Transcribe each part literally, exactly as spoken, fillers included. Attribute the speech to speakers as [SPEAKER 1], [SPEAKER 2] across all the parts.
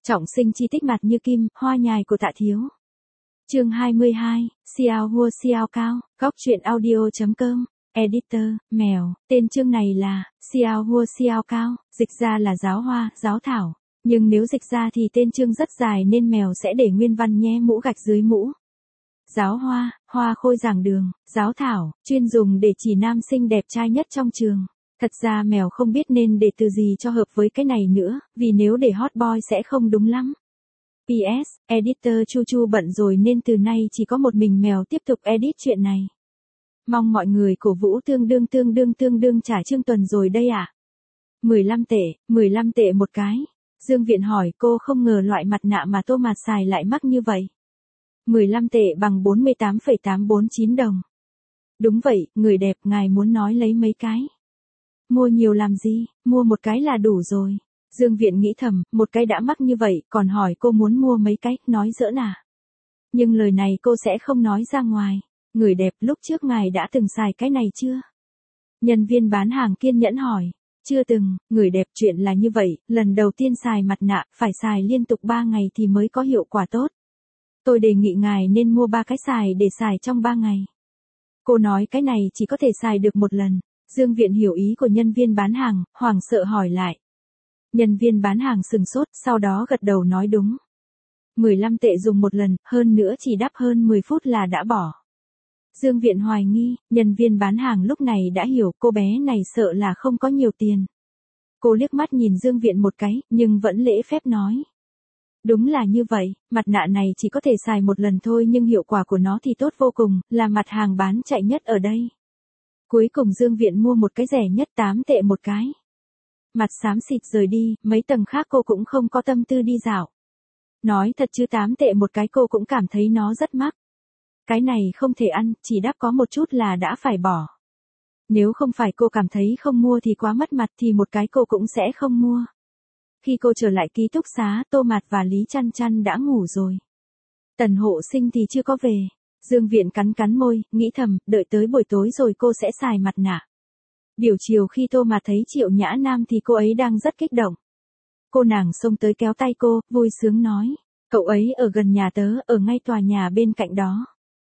[SPEAKER 1] Trọng sinh chi tích mặt như kim, hoa nhài của Tạ Thiếu. Chương hai mươi hai, Xiao Hua Xiao Cao, góc truyện audio.com, Editor, mèo, tên chương này là, Xiao Hua Xiao Cao, dịch ra là giáo hoa, giáo thảo. Nhưng nếu dịch ra thì tên chương rất dài nên mèo sẽ để nguyên văn nhé, mũ gạch dưới mũ. Giáo hoa, hoa khôi giảng đường, giáo thảo, chuyên dùng để chỉ nam sinh đẹp trai nhất trong trường. Thật ra mèo không biết nên để từ gì cho hợp với cái này nữa, vì nếu để hot boy sẽ không đúng lắm. pê ét, Editor Chu Chu bận rồi nên từ nay chỉ có một mình mèo tiếp tục edit chuyện này. Mong mọi người cổ vũ tương đương tương đương tương đương trả chương tuần rồi đây ạ. À? mười lăm tệ, mười lăm tệ một cái. Dương Viện hỏi cô không ngờ loại mặt nạ mà Tô Mạt xài lại mắc như vậy. mười lăm tệ bằng bốn mươi tám phẩy tám bốn chín đồng. Đúng vậy, người đẹp ngài muốn nói lấy mấy cái. Mua nhiều làm gì, mua một cái là đủ rồi. Dương Viện nghĩ thầm, một cái đã mắc như vậy, còn hỏi cô muốn mua mấy cái, nói giỡn à. Nhưng lời này cô sẽ không nói ra ngoài. Người đẹp, lúc trước ngài đã từng xài cái này chưa? Nhân viên bán hàng kiên nhẫn hỏi. Chưa từng, người đẹp, chuyện là như vậy, lần đầu tiên xài mặt nạ, phải xài liên tục ba ngày thì mới có hiệu quả tốt. Tôi đề nghị ngài nên mua ba cái xài để xài trong ba ngày. Cô nói cái này chỉ có thể xài được một lần. Dương Viện hiểu ý của nhân viên bán hàng, hoảng sợ hỏi lại. Nhân viên bán hàng sừng sốt, sau đó gật đầu nói đúng. mười lăm tệ dùng một lần, hơn nữa chỉ đắp hơn mười phút là đã bỏ. Dương Viện hoài nghi, nhân viên bán hàng lúc này đã hiểu cô bé này sợ là không có nhiều tiền. Cô liếc mắt nhìn Dương Viện một cái, nhưng vẫn lễ phép nói. Đúng là như vậy, mặt nạ này chỉ có thể xài một lần thôi nhưng hiệu quả của nó thì tốt vô cùng, là mặt hàng bán chạy nhất ở đây. Cuối cùng Dương Viện mua một cái rẻ nhất tám tệ một cái. Mặt xám xịt rời đi, mấy tầng khác cô cũng không có tâm tư đi dạo. Nói thật chứ tám tệ một cái cô cũng cảm thấy nó rất mắc. Cái này không thể ăn, chỉ đắp có một chút là đã phải bỏ. Nếu không phải cô cảm thấy không mua thì quá mất mặt thì một cái cô cũng sẽ không mua. Khi cô trở lại ký túc xá, Tô Mạt và Lý Chăn Chăn đã ngủ rồi. Tần Hộ Sinh thì chưa có về. Dương Viện cắn cắn môi, nghĩ thầm, đợi tới buổi tối rồi cô sẽ xài mặt nạ. Buổi chiều khi Tô Mạt thấy Triệu Nhã Nam thì cô ấy đang rất kích động. Cô nàng xông tới kéo tay cô, vui sướng nói. Cậu ấy ở gần nhà tớ, ở ngay tòa nhà bên cạnh đó.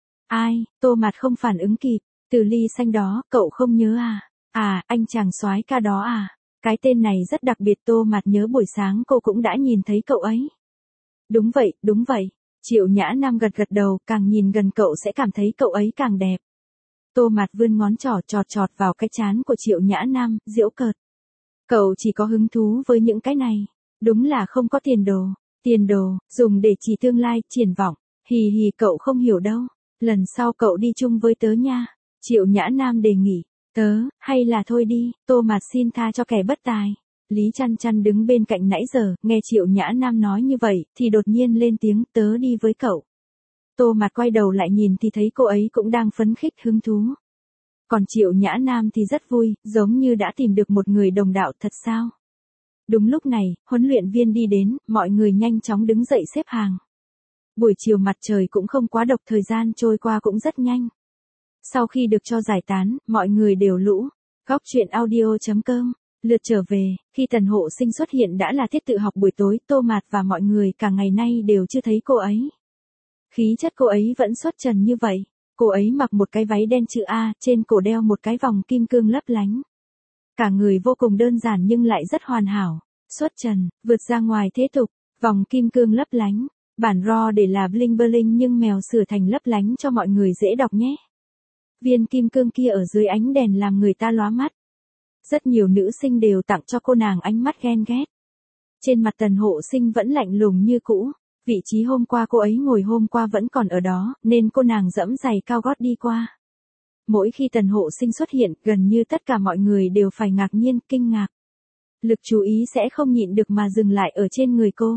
[SPEAKER 1] Ai, Tô Mạt không phản ứng kịp. Từ Ly Xanh đó, cậu không nhớ à? À, anh chàng soái ca đó à? Cái tên này rất đặc biệt. Tô Mạt nhớ buổi sáng cô cũng đã nhìn thấy cậu ấy. Đúng vậy, đúng vậy. Triệu Nhã Nam gật gật đầu, càng nhìn gần cậu sẽ cảm thấy cậu ấy càng đẹp. Tô Mạt vươn ngón trỏ chọt chọt vào cái trán của Triệu Nhã Nam, giễu cợt. Cậu chỉ có hứng thú với những cái này. Đúng là không có tiền đồ. Tiền đồ, dùng để chỉ tương lai, triển vọng. Hì hì cậu không hiểu đâu. Lần sau cậu đi chung với tớ nha. Triệu Nhã Nam đề nghị. Tớ, hay là thôi đi, Tô Mạt xin tha cho kẻ bất tài. Lý Chăn Chăn đứng bên cạnh nãy giờ, nghe Triệu Nhã Nam nói như vậy, thì đột nhiên lên tiếng, tớ đi với cậu. Tô Mạt quay đầu lại nhìn thì thấy cô ấy cũng đang phấn khích hứng thú. Còn Triệu Nhã Nam thì rất vui, giống như đã tìm được một người đồng đạo thật sao. Đúng lúc này, huấn luyện viên đi đến, mọi người nhanh chóng đứng dậy xếp hàng. Buổi chiều mặt trời cũng không quá độc, thời gian trôi qua cũng rất nhanh. Sau khi được cho giải tán, mọi người đều lũ. Góc truyện audio.com. Lượt trở về, khi Tần Hộ Sinh xuất hiện đã là tiết tự học buổi tối, Tô Mạt và mọi người cả ngày nay đều chưa thấy cô ấy. Khí chất cô ấy vẫn xuất trần như vậy. Cô ấy mặc một cái váy đen chữ A, trên cổ đeo một cái vòng kim cương lấp lánh. Cả người vô cùng đơn giản nhưng lại rất hoàn hảo. Xuất trần, vượt ra ngoài thế tục, vòng kim cương lấp lánh. Bản raw để là bling bling nhưng mèo sửa thành lấp lánh cho mọi người dễ đọc nhé. Viên kim cương kia ở dưới ánh đèn làm người ta lóa mắt. Rất nhiều nữ sinh đều tặng cho cô nàng ánh mắt ghen ghét. Trên mặt Tần Hộ Sinh vẫn lạnh lùng như cũ. Vị trí hôm qua cô ấy ngồi hôm qua vẫn còn ở đó, nên cô nàng dẫm giày cao gót đi qua. Mỗi khi Tần Hộ Sinh xuất hiện, gần như tất cả mọi người đều phải ngạc nhiên, kinh ngạc. Lực chú ý sẽ không nhịn được mà dừng lại ở trên người cô.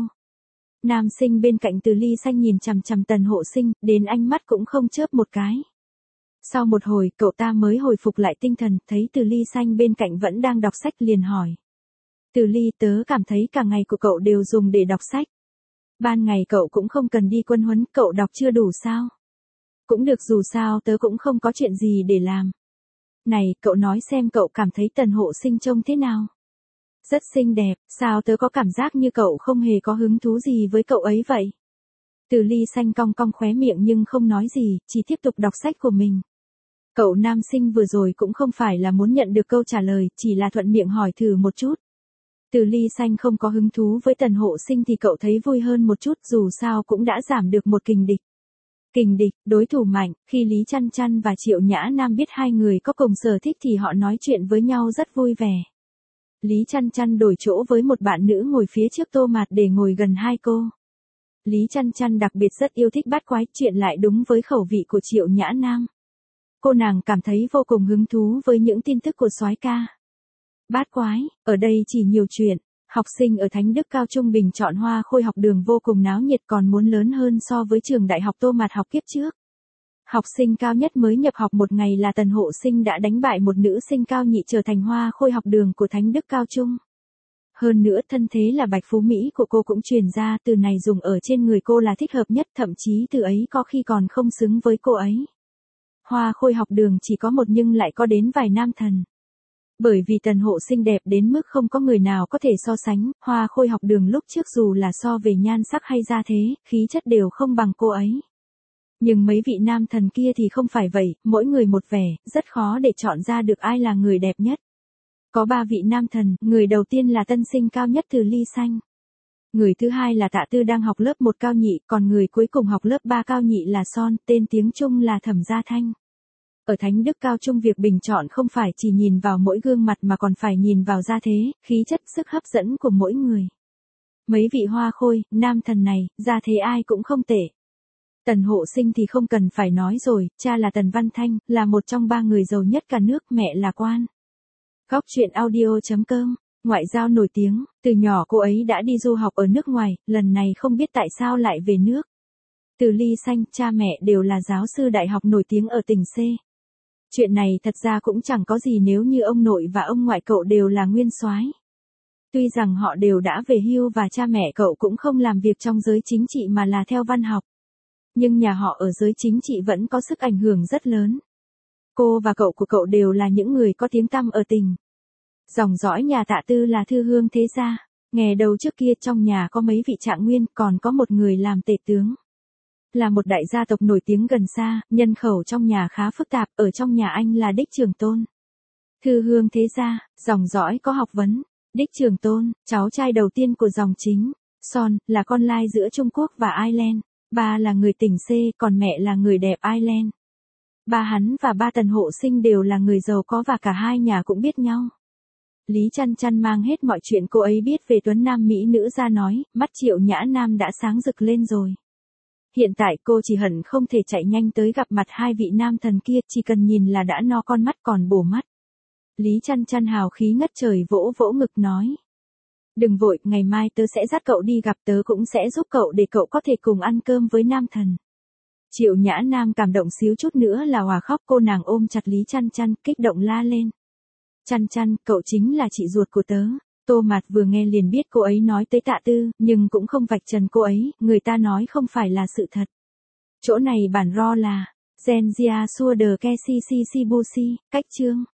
[SPEAKER 1] Nam sinh bên cạnh Từ Ly Xanh nhìn chằm chằm Tần Hộ Sinh, đến ánh mắt cũng không chớp một cái. Sau một hồi, cậu ta mới hồi phục lại tinh thần, thấy Từ Ly Xanh bên cạnh vẫn đang đọc sách liền hỏi. Từ Ly, tớ cảm thấy cả ngày của cậu đều dùng để đọc sách. Ban ngày cậu cũng không cần đi quân huấn, cậu đọc chưa đủ sao? Cũng được, dù sao tớ cũng không có chuyện gì để làm. Này, cậu nói xem cậu cảm thấy Tần Hộ Sinh trông thế nào? Rất xinh đẹp, sao tớ có cảm giác như cậu không hề có hứng thú gì với cậu ấy vậy? Từ Ly xanh cong cong khóe miệng nhưng không nói gì, chỉ tiếp tục đọc sách của mình. Cậu nam sinh vừa rồi cũng không phải là muốn nhận được câu trả lời, chỉ là thuận miệng hỏi thử một chút. Từ Ly xanh không có hứng thú với Tần Hộ Sinh thì cậu thấy vui hơn một chút, dù sao cũng đã giảm được một kình địch. Kình địch, đối thủ mạnh, khi Lý Chăn Chăn và Triệu Nhã Nam biết hai người có cùng sở thích thì họ nói chuyện với nhau rất vui vẻ. Lý Chăn Chăn đổi chỗ với một bạn nữ ngồi phía trước Tô Mạt để ngồi gần hai cô. Lý Chăn Chăn đặc biệt rất yêu thích bát quái, chuyện lại đúng với khẩu vị của Triệu Nhã Nam. Cô nàng cảm thấy vô cùng hứng thú với những tin tức của soái ca. Bát quái, ở đây chỉ nhiều chuyện. Học sinh ở Thánh Đức Cao Trung bình chọn Hoa Khôi học đường vô cùng náo nhiệt, còn muốn lớn hơn so với trường đại học Tô Mạt học kiếp trước. Học sinh cao nhất mới nhập học một ngày là Tần Hộ Sinh đã đánh bại một nữ sinh cao nhị trở thành Hoa Khôi học đường của Thánh Đức Cao Trung. Hơn nữa thân thế là Bạch Phú Mỹ của cô cũng truyền ra, từ này dùng ở trên người cô là thích hợp nhất, thậm chí từ ấy có khi còn không xứng với cô ấy. Hoa Khôi học đường chỉ có một nhưng lại có đến vài nam thần. Bởi vì Tần Hộ Sinh đẹp đến mức không có người nào có thể so sánh, Hoa Khôi học đường lúc trước dù là so về nhan sắc hay gia thế, khí chất đều không bằng cô ấy. Nhưng mấy vị nam thần kia thì không phải vậy, mỗi người một vẻ, rất khó để chọn ra được ai là người đẹp nhất. Có ba vị nam thần, người đầu tiên là tân sinh cao nhất Từ Ly xanh. Người thứ hai là Tạ Tư đang học lớp một cao nhị, còn người cuối cùng học lớp ba cao nhị là Son, tên tiếng Trung là Thẩm Gia Thanh. Ở Thánh Đức Cao Trung việc bình chọn không phải chỉ nhìn vào mỗi gương mặt mà còn phải nhìn vào gia thế, khí chất, sức hấp dẫn của mỗi người. Mấy vị Hoa Khôi, nam thần này, gia thế ai cũng không tệ. Tần Hộ Sinh thì không cần phải nói rồi, cha là Tần Văn Thanh, là một trong ba người giàu nhất cả nước, mẹ là quan. Góc truyện audio chấm com, ngoại giao nổi tiếng, từ nhỏ cô ấy đã đi du học ở nước ngoài, lần này không biết tại sao lại về nước. Từ Ly xanh, cha mẹ đều là giáo sư đại học nổi tiếng ở tỉnh C. Chuyện này thật ra cũng chẳng có gì nếu như ông nội và ông ngoại cậu đều là nguyên soái. Tuy rằng họ đều đã về hưu và cha mẹ cậu cũng không làm việc trong giới chính trị mà là theo văn học. Nhưng nhà họ ở giới chính trị vẫn có sức ảnh hưởng rất lớn. Cô và cậu của cậu đều là những người có tiếng tăm ở tỉnh. Dòng dõi nhà Tạ Tư là thư hương thế gia. Nghe đầu trước kia trong nhà có mấy vị trạng nguyên, còn có một người làm tể tướng. Là một đại gia tộc nổi tiếng gần xa, nhân khẩu trong nhà khá phức tạp, ở trong nhà anh là Đích Trường Tôn. Thư hương thế gia, dòng dõi có học vấn. Đích Trường Tôn, cháu trai đầu tiên của dòng chính. Son, là con lai giữa Trung Quốc và Ireland. Ba là người tỉnh C, còn mẹ là người đẹp Ireland. Ba hắn và ba Tần Hộ Sinh đều là người giàu có và cả hai nhà cũng biết nhau. Lý Chăn Chăn mang hết mọi chuyện cô ấy biết về tuấn nam mỹ nữ ra nói, mắt Triệu Nhã Nam đã sáng rực lên rồi. Hiện tại cô chỉ hận không thể chạy nhanh tới gặp mặt hai vị nam thần kia, chỉ cần nhìn là đã no con mắt còn bổ mắt. Lý Chăn Chăn hào khí ngất trời vỗ vỗ ngực nói. Đừng vội, ngày mai tớ sẽ dắt cậu đi gặp, tớ cũng sẽ giúp cậu để cậu có thể cùng ăn cơm với nam thần. Triệu Nhã Nam cảm động xíu chút nữa là hòa khóc, cô nàng ôm chặt Lý Chăn Chăn, kích động la lên. Chăn Chăn, cậu chính là chị ruột của tớ. Tô Mạt vừa nghe liền biết cô ấy nói tới Tạ Tư, nhưng cũng không vạch trần cô ấy, người ta nói không phải là sự thật. Chỗ này bản ro là, Gen Zia Xua de Ke Si Si Si Bu Si, cách chương.